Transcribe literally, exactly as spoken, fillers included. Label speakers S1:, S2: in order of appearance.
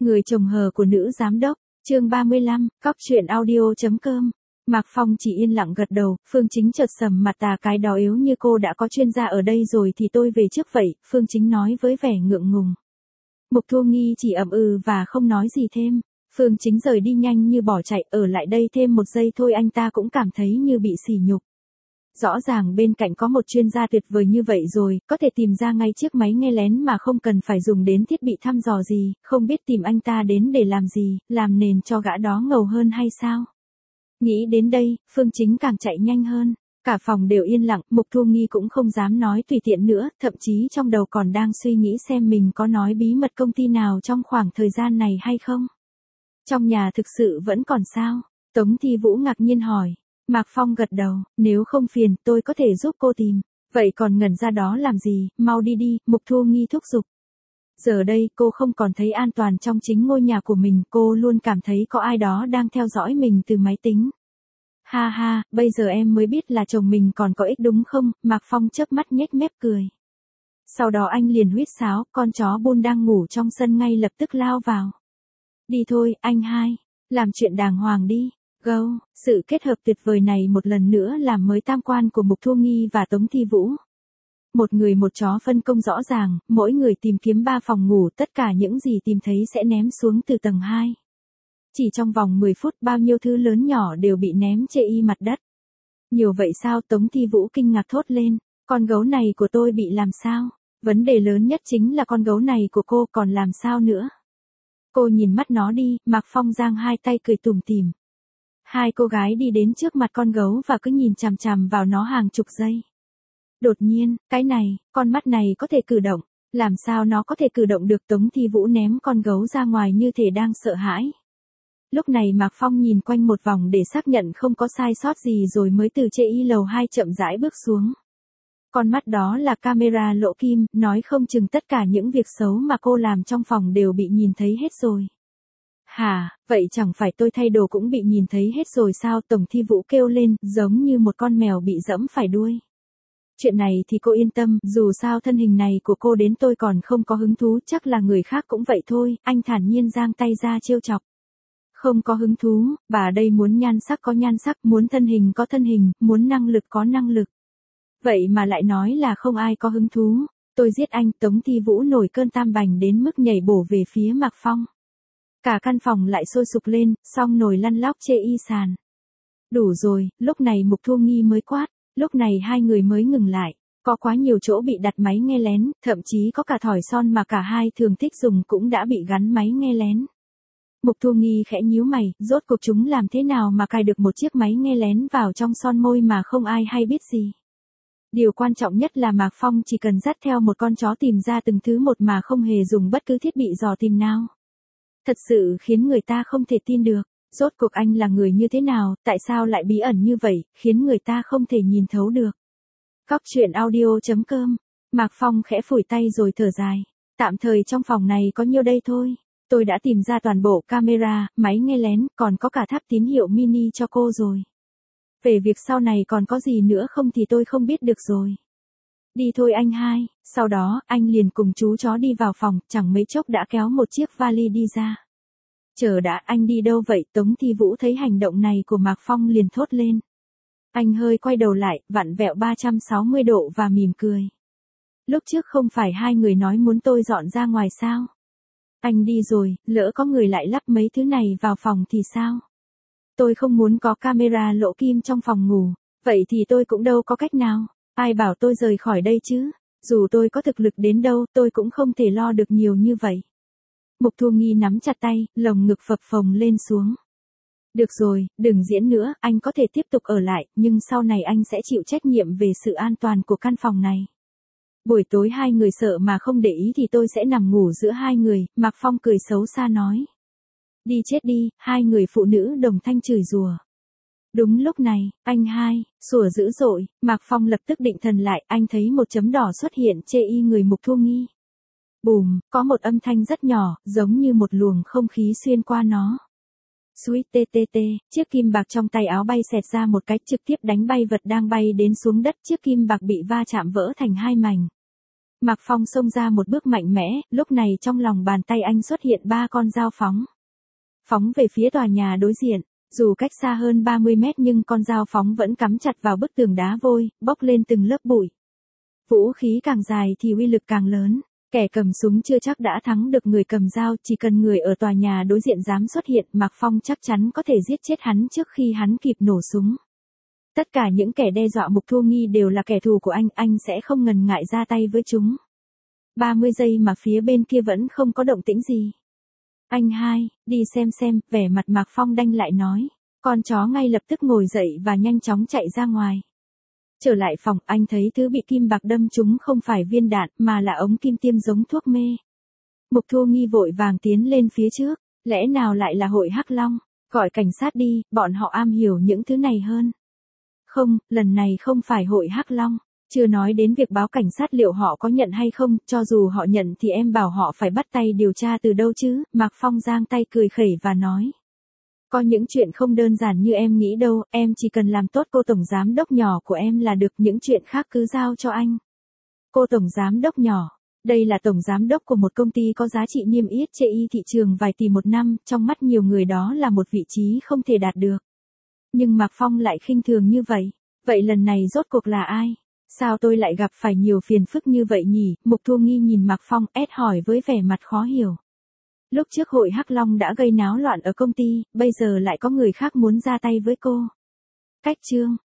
S1: Người chồng hờ của nữ giám đốc, chương ba mươi lăm, cóc truyện audio chấm com. Mạc Phong chỉ yên lặng gật đầu, Phương Chính chợt sầm mặt tà cái đó yếu như cô đã có chuyên gia ở đây rồi thì tôi về trước vậy, Phương Chính nói với vẻ ngượng ngùng. Mục Thu Nghi chỉ ậm ừ và không nói gì thêm. Phương Chính rời đi nhanh như bỏ chạy, ở lại đây thêm một giây thôi anh ta cũng cảm thấy như bị sỉ nhục. Rõ ràng bên cạnh có một chuyên gia tuyệt vời như vậy rồi, có thể tìm ra ngay chiếc máy nghe lén mà không cần phải dùng đến thiết bị thăm dò gì, không biết tìm anh ta đến để làm gì, làm nền cho gã đó ngầu hơn hay sao? Nghĩ đến đây, Phương Chính càng chạy nhanh hơn. Cả phòng đều yên lặng, Mục Thu Nghi cũng không dám nói tùy tiện nữa, thậm chí trong đầu còn đang suy nghĩ xem mình có nói bí mật công ty nào trong khoảng thời gian này hay không. Trong nhà thực sự vẫn còn sao? Tống Thi Vũ ngạc nhiên hỏi. Mạc Phong gật đầu, nếu không phiền, tôi có thể giúp cô tìm. Vậy còn ngẩn ra đó làm gì, mau đi đi, Mục Thu Nghi thúc giục. Giờ đây cô không còn thấy an toàn trong chính ngôi nhà của mình, cô luôn cảm thấy có ai đó đang theo dõi mình từ máy tính. Ha ha, bây giờ em mới biết là chồng mình còn có ích đúng không, Mạc Phong chớp mắt nhếch mép cười. Sau đó anh liền huýt sáo, con chó Bun đang ngủ trong sân ngay lập tức lao vào. Đi thôi, anh hai, làm chuyện đàng hoàng đi. Go, sự kết hợp tuyệt vời này một lần nữa làm mới tam quan của Mục Thu Nghi và Tống Thi Vũ. Một người một chó phân công rõ ràng, mỗi người tìm kiếm ba phòng ngủ, tất cả những gì tìm thấy sẽ ném xuống từ tầng hai. Chỉ trong vòng mười phút bao nhiêu thứ lớn nhỏ đều bị ném chê y mặt đất. Nhiều vậy sao? Tống Thi Vũ kinh ngạc thốt lên, con gấu này của tôi bị làm sao? Vấn đề lớn nhất chính là con gấu này của cô còn làm sao nữa? Cô nhìn mắt nó đi, Mạc Phong giang hai tay cười tủm tỉm. Hai cô gái đi đến trước mặt con gấu và cứ nhìn chằm chằm vào nó hàng chục giây. Đột nhiên, cái này, con mắt này có thể cử động, làm sao nó có thể cử động được? Tống Thi Vũ ném con gấu ra ngoài như thể đang sợ hãi. Lúc này Mạc Phong nhìn quanh một vòng để xác nhận không có sai sót gì rồi mới từ chê y lầu hai chậm rãi bước xuống. Con mắt đó là camera lỗ kim, nói không chừng tất cả những việc xấu mà cô làm trong phòng đều bị nhìn thấy hết rồi. Hả, vậy chẳng phải tôi thay đồ cũng bị nhìn thấy hết rồi sao? Tổng Thi Vũ kêu lên, giống như một con mèo bị giẫm phải đuôi. Chuyện này thì cô yên tâm, dù sao thân hình này của cô đến tôi còn không có hứng thú, chắc là người khác cũng vậy thôi, anh thản nhiên giang tay ra trêu chọc. Không có hứng thú, bà đây muốn nhan sắc có nhan sắc, muốn thân hình có thân hình, muốn năng lực có năng lực. Vậy mà lại nói là không ai có hứng thú, tôi giết anh. Tống Thi Vũ nổi cơn tam bành đến mức nhảy bổ về phía Mạc Phong. Cả căn phòng lại sôi sục lên, xong nồi lăn lóc chê y sàn. Đủ rồi, lúc này Mục Thu Nghi mới quát, lúc này hai người mới ngừng lại. Có quá nhiều chỗ bị đặt máy nghe lén, thậm chí có cả thỏi son mà cả hai thường thích dùng cũng đã bị gắn máy nghe lén. Mục Thu Nghi khẽ nhíu mày, rốt cuộc chúng làm thế nào mà cài được một chiếc máy nghe lén vào trong son môi mà không ai hay biết gì. Điều quan trọng nhất là Mạc Phong chỉ cần dắt theo một con chó tìm ra từng thứ một mà không hề dùng bất cứ thiết bị dò tìm nào. Thật sự khiến người ta không thể tin được, rốt cuộc anh là người như thế nào, tại sao lại bí ẩn như vậy, khiến người ta không thể nhìn thấu được. Cóc truyện audio chấm com. Mạc Phong khẽ phủi tay rồi thở dài. Tạm thời trong phòng này có nhiêu đây thôi. Tôi đã tìm ra toàn bộ camera, máy nghe lén, còn có cả tháp tín hiệu mini cho cô rồi. Về việc sau này còn có gì nữa không thì tôi không biết được rồi. Đi thôi anh hai. Sau đó, anh liền cùng chú chó đi vào phòng, chẳng mấy chốc đã kéo một chiếc vali đi ra. Chờ đã, anh đi đâu vậy? Tống Thi Vũ thấy hành động này của Mạc Phong liền thốt lên. Anh hơi quay đầu lại, vặn vẹo ba trăm sáu mươi độ và mỉm cười. Lúc trước không phải hai người nói muốn tôi dọn ra ngoài sao? Anh đi rồi, lỡ có người lại lắp mấy thứ này vào phòng thì sao? Tôi không muốn có camera lỗ kim trong phòng ngủ, vậy thì tôi cũng đâu có cách nào. Ai bảo tôi rời khỏi đây chứ? Dù tôi có thực lực đến đâu, tôi cũng không thể lo được nhiều như vậy. Mục Thu Nghi nắm chặt tay, lồng ngực phập phồng lên xuống. Được rồi, đừng diễn nữa, anh có thể tiếp tục ở lại, nhưng sau này anh sẽ chịu trách nhiệm về sự an toàn của căn phòng này. Buổi tối hai người sợ mà không để ý thì tôi sẽ nằm ngủ giữa hai người, Mạc Phong cười xấu xa nói. Đi chết đi, hai người phụ nữ đồng thanh chửi rủa. Đúng lúc này, anh hai, sủa dữ dội, Mạc Phong lập tức định thần lại, anh thấy một chấm đỏ xuất hiện chê y người Mục Thu Nghi. Bùm, có một âm thanh rất nhỏ, giống như một luồng không khí xuyên qua nó. Suýt tê tê tê, chiếc kim bạc trong tay áo bay xẹt ra một cái, trực tiếp đánh bay vật đang bay đến xuống đất, chiếc kim bạc bị va chạm vỡ thành hai mảnh. Mạc Phong xông ra một bước mạnh mẽ, lúc này trong lòng bàn tay anh xuất hiện ba con dao phóng. Phóng về phía tòa nhà đối diện, dù cách xa hơn ba mươi mét nhưng con dao phóng vẫn cắm chặt vào bức tường đá vôi, bốc lên từng lớp bụi. Vũ khí càng dài thì uy lực càng lớn, kẻ cầm súng chưa chắc đã thắng được người cầm dao, chỉ cần người ở tòa nhà đối diện dám xuất hiện, Mạc Phong chắc chắn có thể giết chết hắn trước khi hắn kịp nổ súng. Tất cả những kẻ đe dọa Mục Thu Nghi đều là kẻ thù của anh, anh sẽ không ngần ngại ra tay với chúng. ba mươi giây mà phía bên kia vẫn không có động tĩnh gì. Anh hai, đi xem xem, vẻ mặt Mạc Phong đanh lại nói. Con chó ngay lập tức ngồi dậy và nhanh chóng chạy ra ngoài. Trở lại phòng, anh thấy thứ bị kim bạc đâm trúng không phải viên đạn mà là ống kim tiêm giống thuốc mê. Mục Thu Nghi vội vàng tiến lên phía trước, lẽ nào lại là hội Hắc Long, gọi cảnh sát đi, bọn họ am hiểu những thứ này hơn. Không, lần này không phải hội Hắc Long, chưa nói đến việc báo cảnh sát liệu họ có nhận hay không, cho dù họ nhận thì em bảo họ phải bắt tay điều tra từ đâu chứ, Mạc Phong giang tay cười khẩy và nói. Có những chuyện không đơn giản như em nghĩ đâu, em chỉ cần làm tốt cô tổng giám đốc nhỏ của em là được, những chuyện khác cứ giao cho anh. Cô tổng giám đốc nhỏ, đây là tổng giám đốc của một công ty có giá trị niêm yết trên thị trường vài tỷ một năm, trong mắt nhiều người đó là một vị trí không thể đạt được. Nhưng Mạc Phong lại khinh thường như vậy, vậy lần này rốt cuộc là ai? Sao tôi lại gặp phải nhiều phiền phức như vậy nhỉ? Mục Thu Nghi nhìn Mạc Phong ép hỏi với vẻ mặt khó hiểu. Lúc trước hội Hắc Long đã gây náo loạn ở công ty, bây giờ lại có người khác muốn ra tay với cô. Cách chương